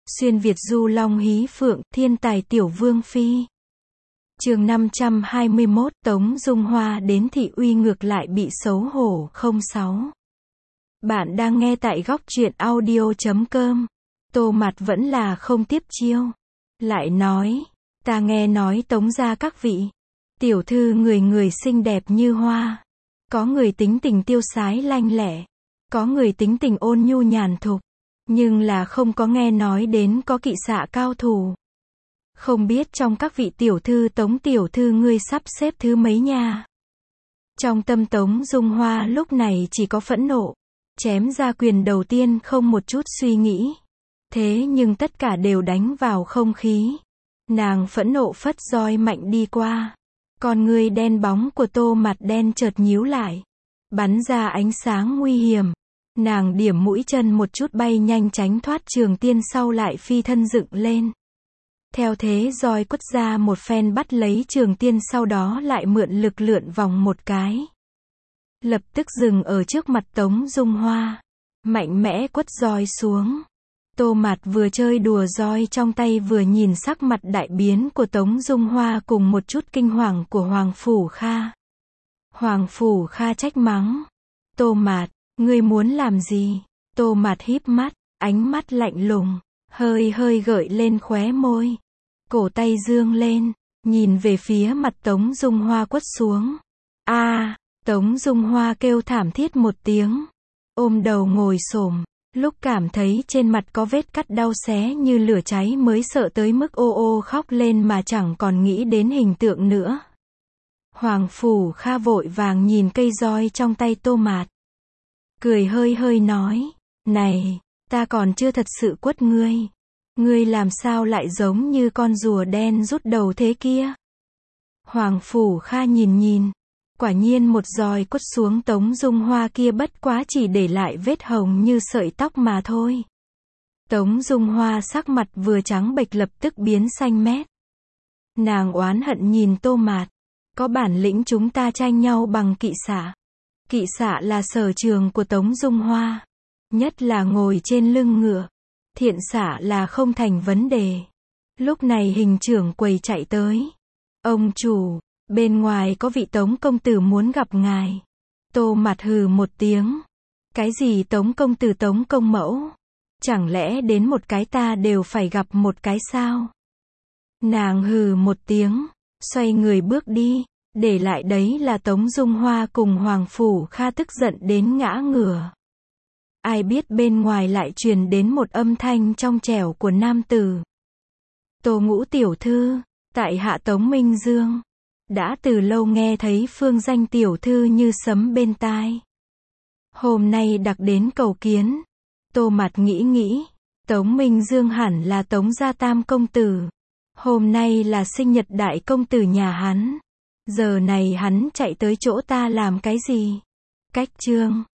Xuyên Việt du long hí phượng, thiên tài tiểu vương phi. Chương 521, Tống Dung Hoa đến thị uy ngược lại bị xấu hổ. 06. Bạn đang nghe tại góc truyện audio.com. Tô Mạt vẫn là không tiếp chiêu. Lại nói, ta nghe nói Tống gia các vị tiểu thư người người xinh đẹp như hoa. Có người tính tình tiêu sái lanh lẹ, có người tính tình ôn nhu nhàn thục, nhưng là không có nghe nói đến có kỵ xạ cao thủ. Không biết trong các vị tiểu thư Tống tiểu thư ngươi sắp xếp thứ mấy nha? Trong tâm Tống Dung Hoa lúc này chỉ có phẫn nộ, chém ra quyền đầu tiên không một chút suy nghĩ. Thế nhưng tất cả đều đánh vào không khí. Nàng phẫn nộ phất roi mạnh đi qua. Con ngươi đen bóng của Tô Mạt đen chợt nhíu lại, bắn ra ánh sáng nguy hiểm. Nàng điểm mũi chân một chút bay nhanh tránh thoát Trường Tiên, sau lại phi thân dựng lên. Theo thế roi quất ra một phen bắt lấy Trường Tiên, sau đó lại mượn lực lượn vòng một cái. Lập tức dừng ở trước mặt Tống Dung Hoa. Mạnh mẽ quất roi xuống. Tô Mạt vừa chơi đùa roi trong tay vừa nhìn sắc mặt đại biến của Tống Dung Hoa cùng một chút kinh hoàng của Hoàng Phủ Kha. Hoàng Phủ Kha trách mắng. Tô Mạt, ngươi muốn làm gì? Tô Mạt híp mắt, ánh mắt lạnh lùng, hơi hơi gợi lên khóe môi. Cổ tay dương lên, nhìn về phía mặt Tống Dung Hoa quất xuống. Tống Dung Hoa kêu thảm thiết một tiếng, ôm đầu ngồi xổm. Lúc cảm thấy trên mặt có vết cắt đau xé như lửa cháy mới sợ tới mức ô ô khóc lên mà chẳng còn nghĩ đến hình tượng nữa. Hoàng Phủ Kha vội vàng nhìn cây roi trong tay Tô Mạt, cười hơi hơi nói, này, ta còn chưa thật sự quất ngươi. Ngươi làm sao lại giống như con rùa đen rút đầu thế kia? Hoàng Phủ Kha nhìn, quả nhiên một roi quất xuống Tống Dung Hoa kia bất quá chỉ để lại vết hồng như sợi tóc mà thôi. Tống Dung Hoa sắc mặt vừa trắng bệch lập tức biến xanh mét. Nàng oán hận nhìn Tô Mạt, có bản lĩnh chúng ta tranh nhau bằng kỵ xạ. Kỵ xạ là sở trường của Tống Dung Hoa, nhất là ngồi trên lưng ngựa. Thiện xạ là không thành vấn đề. Lúc này hình trưởng quầy chạy tới. Ông chủ, bên ngoài có vị Tống công tử muốn gặp ngài. Tô Mạt hừ một tiếng. Cái gì Tống công tử Tống công mẫu? Chẳng lẽ đến một cái ta đều phải gặp một cái sao? Nàng hừ một tiếng, xoay người bước đi, để lại đấy là Tống Dung Hoa cùng Hoàng Phủ Kha tức giận đến ngã ngửa. Ai biết bên ngoài lại truyền đến một âm thanh trong trẻo của nam tử. Tô Ngũ tiểu thư, tại hạ Tống Minh Dương. Đã từ lâu nghe thấy phương danh tiểu thư như sấm bên tai. Hôm nay đặc đến cầu kiến. Tô Mạt nghĩ, Tống Minh Dương hẳn là Tống gia tam công tử. Hôm nay là sinh nhật đại công tử nhà hắn. Giờ này hắn chạy tới chỗ ta làm cái gì? Cách trương.